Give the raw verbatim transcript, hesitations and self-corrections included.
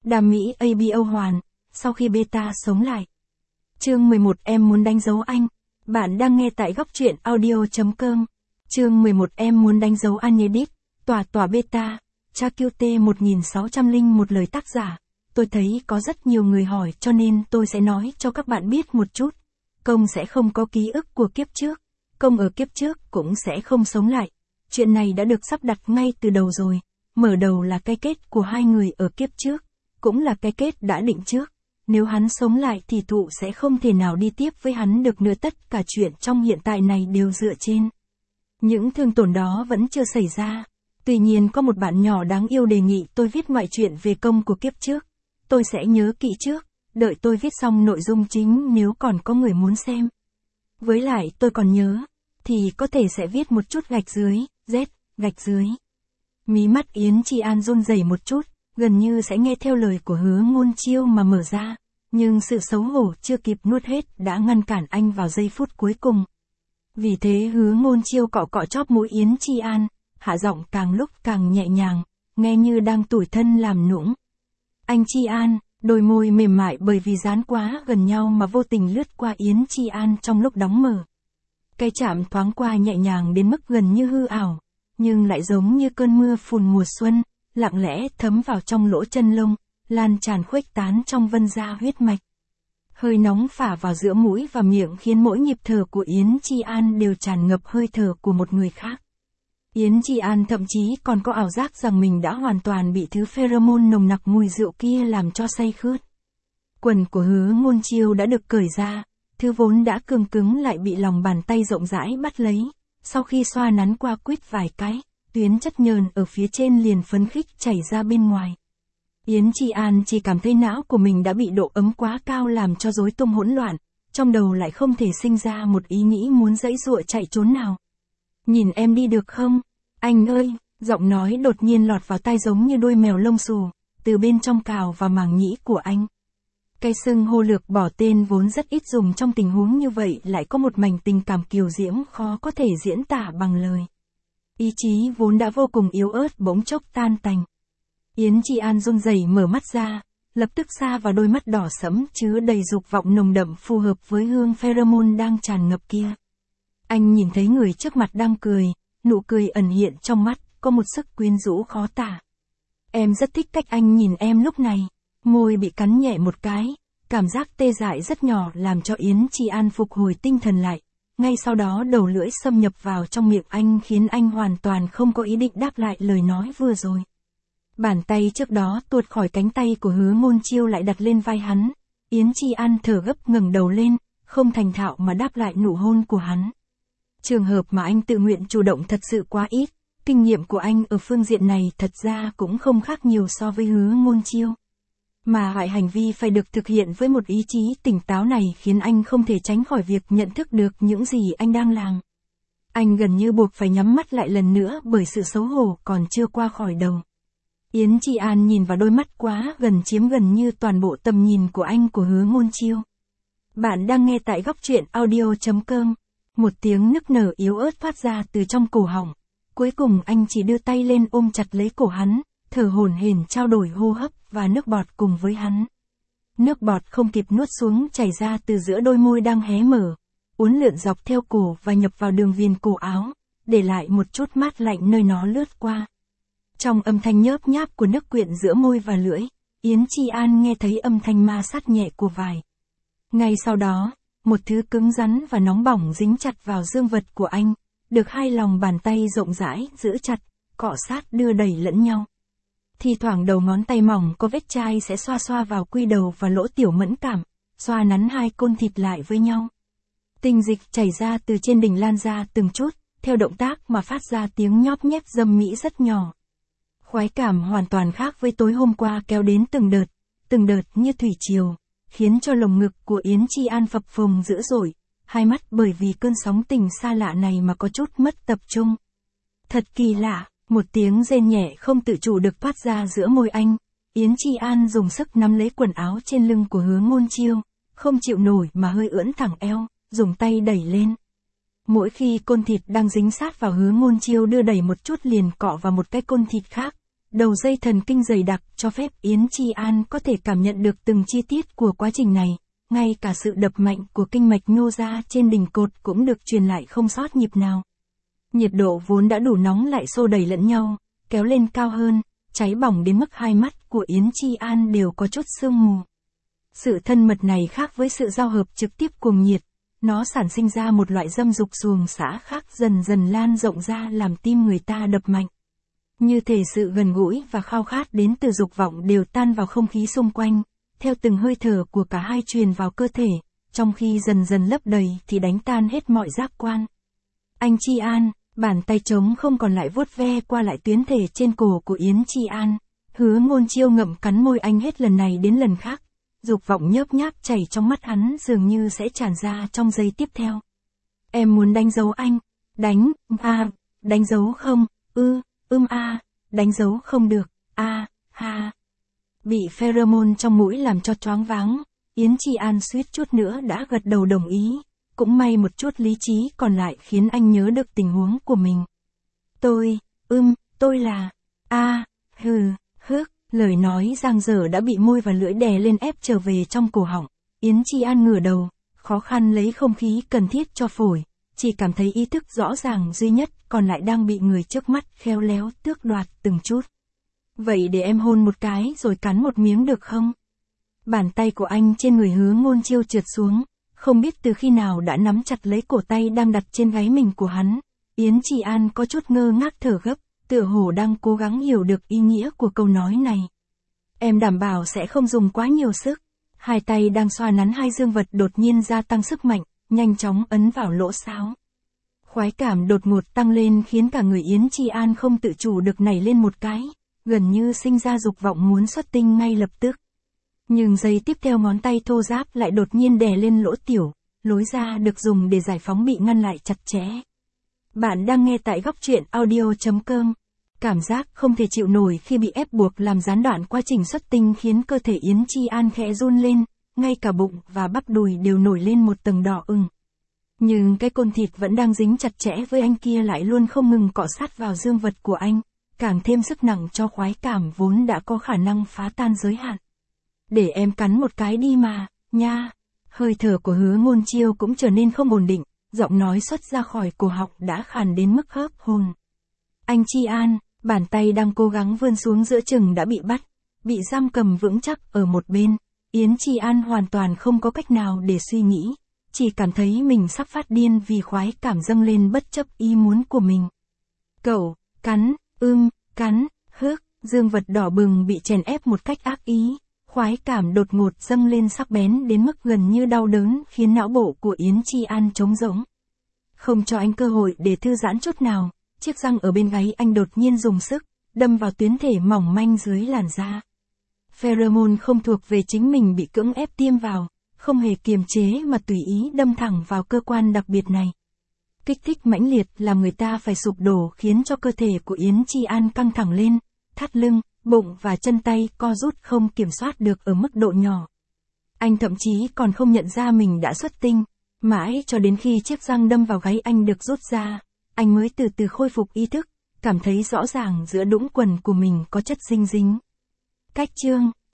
Đam mỹ a bê o hoàn, sau khi beta sống lại. Chương mười một Em muốn đánh dấu anh. Bạn đang nghe tại góc truyện audio chấm com. Chương mười một Em muốn đánh dấu Agnedit, tỏa tỏa beta, cha kiu tê một nghìn sáu trăm lẻ một lời tác giả. Tôi thấy có rất nhiều người hỏi cho nên tôi sẽ nói cho các bạn biết một chút. Công sẽ không có ký ức của kiếp trước. Công ở kiếp trước cũng sẽ không sống lại. Chuyện này đã được sắp đặt ngay từ đầu rồi. Mở đầu là cái kết của hai người ở kiếp trước. Cũng là cái kết đã định trước. Nếu hắn sống lại thì thụ sẽ không thể nào đi tiếp với hắn được nữa. Tất cả chuyện trong hiện tại này đều dựa trên những thương tổn đó vẫn chưa xảy ra. Tuy nhiên có một bạn nhỏ đáng yêu đề nghị tôi viết ngoại truyện về công của kiếp trước. Tôi sẽ nhớ kỹ trước, đợi tôi viết xong nội dung chính nếu còn có người muốn xem. Với lại tôi còn nhớ, thì có thể sẽ viết một chút gạch dưới, z, gạch dưới. Mí mắt Yến Chi An run rẩy một chút, gần như sẽ nghe theo lời của Hứa Ngôn Chiêu mà mở ra, nhưng sự xấu hổ chưa kịp nuốt hết đã ngăn cản anh vào giây phút cuối cùng. Vì thế Hứa Ngôn Chiêu cọ cọ chóp mũi Yến Chi An, hạ giọng càng lúc càng nhẹ nhàng, nghe như đang tủi thân làm nũng. Anh Chi An, đôi môi mềm mại bởi vì dán quá gần nhau mà vô tình lướt qua Yến Chi An trong lúc đóng mở. Cái chạm thoáng qua nhẹ nhàng đến mức gần như hư ảo, nhưng lại giống như cơn mưa phùn mùa xuân, lặng lẽ thấm vào trong lỗ chân lông, lan tràn khuếch tán trong vân da huyết mạch. Hơi nóng phả vào giữa mũi và miệng khiến mỗi nhịp thở của Yến Chi An đều tràn ngập hơi thở của một người khác. Yến Chi An thậm chí còn có ảo giác rằng mình đã hoàn toàn bị thứ pheromone nồng nặc mùi rượu kia làm cho say khướt. Quần của Hứa Ngôn Chiêu đã được cởi ra, thứ vốn đã cương cứng lại bị lòng bàn tay rộng rãi bắt lấy, sau khi xoa nắn qua quýt vài cái, tuyến chất nhờn ở phía trên liền phấn khích chảy ra bên ngoài. Yến Chi An chỉ cảm thấy não của mình đã bị độ ấm quá cao làm cho rối tung hỗn loạn, trong đầu lại không thể sinh ra một ý nghĩ muốn giãy giụa chạy trốn nào. Nhìn em đi được không? Anh ơi, giọng nói đột nhiên lọt vào tai giống như đuôi mèo lông xù, từ bên trong cào vào màng nhĩ của anh. Cái xưng hô lược bỏ tên vốn rất ít dùng trong tình huống như vậy lại có một mảnh tình cảm kiều diễm khó có thể diễn tả bằng lời. Ý chí vốn đã vô cùng yếu ớt bỗng chốc tan tành. Yến Chi An run rẩy mở mắt ra, lập tức sa vào đôi mắt đỏ sẫm chứa đầy dục vọng nồng đậm phù hợp với hương pheromone đang tràn ngập kia. Anh nhìn thấy người trước mặt đang cười, nụ cười ẩn hiện trong mắt, có một sức quyến rũ khó tả. Em rất thích cách anh nhìn em lúc này. Môi bị cắn nhẹ một cái, cảm giác tê dại rất nhỏ làm cho Yến Chi An phục hồi tinh thần lại. Ngay sau đó đầu lưỡi xâm nhập vào trong miệng anh khiến anh hoàn toàn không có ý định đáp lại lời nói vừa rồi. Bàn tay trước đó tuột khỏi cánh tay của Hứa Ngôn Chiêu lại đặt lên vai hắn. Yến Chi An thở gấp ngẩng đầu lên, không thành thạo mà đáp lại nụ hôn của hắn. Trường hợp mà anh tự nguyện chủ động thật sự quá ít, kinh nghiệm của anh ở phương diện này thật ra cũng không khác nhiều so với Hứa Ngôn Chiêu. Mà hại hành vi phải được thực hiện với một ý chí tỉnh táo này khiến anh không thể tránh khỏi việc nhận thức được những gì anh đang làm. Anh gần như buộc phải nhắm mắt lại lần nữa bởi sự xấu hổ còn chưa qua khỏi đầu. Yến Chi An nhìn vào đôi mắt quá gần chiếm gần như toàn bộ tầm nhìn của anh của Hứa Ngôn Chiêu. Bạn đang nghe tại góc truyện audio chấm com. Một tiếng nức nở yếu ớt phát ra từ trong cổ họng. Cuối cùng anh chỉ đưa tay lên ôm chặt lấy cổ hắn, thở hổn hển trao đổi hô hấp và nước bọt cùng với hắn. Nước bọt không kịp nuốt xuống chảy ra từ giữa đôi môi đang hé mở, uốn lượn dọc theo cổ và nhập vào đường viền cổ áo, để lại một chút mát lạnh nơi nó lướt qua. Trong âm thanh nhớp nháp của nước quyện giữa môi và lưỡi, Yến Chi An nghe thấy âm thanh ma sát nhẹ của vải. Ngay sau đó, một thứ cứng rắn và nóng bỏng dính chặt vào dương vật của anh, được hai lòng bàn tay rộng rãi giữ chặt, cọ sát đưa đẩy lẫn nhau. Thì thoảng đầu ngón tay mỏng có vết chai sẽ xoa xoa vào quy đầu và lỗ tiểu mẫn cảm, xoa nắn hai côn thịt lại với nhau. Tinh dịch chảy ra từ trên đỉnh lan ra từng chút, theo động tác mà phát ra tiếng nhóp nhép dâm mỹ rất nhỏ. Khoái cảm hoàn toàn khác với tối hôm qua kéo đến từng đợt, từng đợt như thủy triều, khiến cho lồng ngực của Yến Chi An phập phồng dữ dội, hai mắt bởi vì cơn sóng tình xa lạ này mà có chút mất tập trung. Thật kỳ lạ, một tiếng rên nhẹ không tự chủ được phát ra giữa môi anh. Yến Chi An dùng sức nắm lấy quần áo trên lưng của Hứa Ngôn Chiêu, không chịu nổi mà hơi ưỡn thẳng eo, dùng tay đẩy lên. Mỗi khi côn thịt đang dính sát vào Hứa Ngôn Chiêu đưa đẩy một chút liền cọ vào một cái côn thịt khác, đầu dây thần kinh dày đặc cho phép Yến Chi An có thể cảm nhận được từng chi tiết của quá trình này, ngay cả sự đập mạnh của kinh mạch nhô ra trên đỉnh cột cũng được truyền lại không sót nhịp nào. Nhiệt độ vốn đã đủ nóng lại xô đẩy lẫn nhau, kéo lên cao hơn, cháy bỏng đến mức hai mắt của Yến Chi An đều có chút sương mù. Sự thân mật này khác với sự giao hợp trực tiếp cuồng nhiệt, nó sản sinh ra một loại dâm dục xuồng xã khác dần dần lan rộng ra làm tim người ta đập mạnh. Như thể sự gần gũi và khao khát đến từ dục vọng đều tan vào không khí xung quanh, theo từng hơi thở của cả hai truyền vào cơ thể, trong khi dần dần lấp đầy thì đánh tan hết mọi giác quan. Anh Chi An, bàn tay trống không còn lại vuốt ve qua lại tuyến thể trên cổ của Yến Chi An, Hứa Ngôn Chiêu ngậm cắn môi anh hết lần này đến lần khác, dục vọng nhớp nháp chảy trong mắt hắn dường như sẽ tràn ra trong giây tiếp theo. Em muốn đánh dấu anh, đánh, a, đánh dấu không, ư, ưm a, đánh dấu không được, a, ha. Bị pheromone trong mũi làm cho choáng váng, Yến Chi An suýt chút nữa đã gật đầu đồng ý, cũng may một chút lý trí còn lại khiến anh nhớ được tình huống của mình. Tôi, ưm, tôi là, a, hừ, hước, lời nói giang dở đã bị môi và lưỡi đè lên ép trở về trong cổ họng. Yến Chi An ngửa đầu, khó khăn lấy không khí cần thiết cho phổi, chỉ cảm thấy ý thức rõ ràng duy nhất còn lại đang bị người trước mắt khéo léo tước đoạt từng chút. Vậy để em hôn một cái rồi cắn một miếng được không? Bàn tay của anh trên người Hứa Ngôn Chiêu trượt xuống, không biết từ khi nào đã nắm chặt lấy cổ tay đang đặt trên gáy mình của hắn. Yến Chi An có chút ngơ ngác thở gấp, tựa hồ đang cố gắng hiểu được ý nghĩa của câu nói này. Em đảm bảo sẽ không dùng quá nhiều sức. Hai tay đang xoa nắn hai dương vật đột nhiên gia tăng sức mạnh, nhanh chóng ấn vào lỗ sáo. Khoái cảm đột ngột tăng lên khiến cả người Yến Chi An không tự chủ được nảy lên một cái, gần như sinh ra dục vọng muốn xuất tinh ngay lập tức. Nhưng giây tiếp theo ngón tay thô ráp lại đột nhiên đè lên lỗ tiểu, lối ra được dùng để giải phóng bị ngăn lại chặt chẽ. Bạn đang nghe tại góc truyện audio chấm com. Cảm giác không thể chịu nổi khi bị ép buộc làm gián đoạn quá trình xuất tinh khiến cơ thể Yến Chi An khẽ run lên, ngay cả bụng và bắp đùi đều nổi lên một tầng đỏ ửng. Nhưng cái côn thịt vẫn đang dính chặt chẽ với anh kia lại luôn không ngừng cọ sát vào dương vật của anh, càng thêm sức nặng cho khoái cảm vốn đã có khả năng phá tan giới hạn. Để em cắn một cái đi mà, nha. Hơi thở của Hứa Ngôn Chiêu cũng trở nên không ổn định, giọng nói xuất ra khỏi cổ họng đã khàn đến mức hớp hồn. Anh Chi An, bàn tay đang cố gắng vươn xuống giữa chừng đã bị bắt, bị giam cầm vững chắc ở một bên. Yến Chi An hoàn toàn không có cách nào để suy nghĩ, chỉ cảm thấy mình sắp phát điên vì khoái cảm dâng lên bất chấp ý muốn của mình. Cậu, cắn, ưm, cắn, hước, dương vật đỏ bừng bị chèn ép một cách ác ý. Khoái cảm đột ngột dâng lên sắc bén đến mức gần như đau đớn khiến não bộ của Yến Chi An trống rỗng. Không cho anh cơ hội để thư giãn chút nào, chiếc răng ở bên gáy anh đột nhiên dùng sức, đâm vào tuyến thể mỏng manh dưới làn da. Pheromone không thuộc về chính mình bị cưỡng ép tiêm vào, không hề kiềm chế mà tùy ý đâm thẳng vào cơ quan đặc biệt này. Kích thích mãnh liệt làm người ta phải sụp đổ khiến cho cơ thể của Yến Chi An căng thẳng lên, thắt lưng, bụng và chân tay co rút không kiểm soát được ở mức độ nhỏ. Anh thậm chí còn không nhận ra mình đã xuất tinh, mãi cho đến khi chiếc răng đâm vào gáy anh được rút ra, anh mới từ từ khôi phục ý thức, cảm thấy rõ ràng giữa đũng quần của mình có chất dinh dính. Cách chương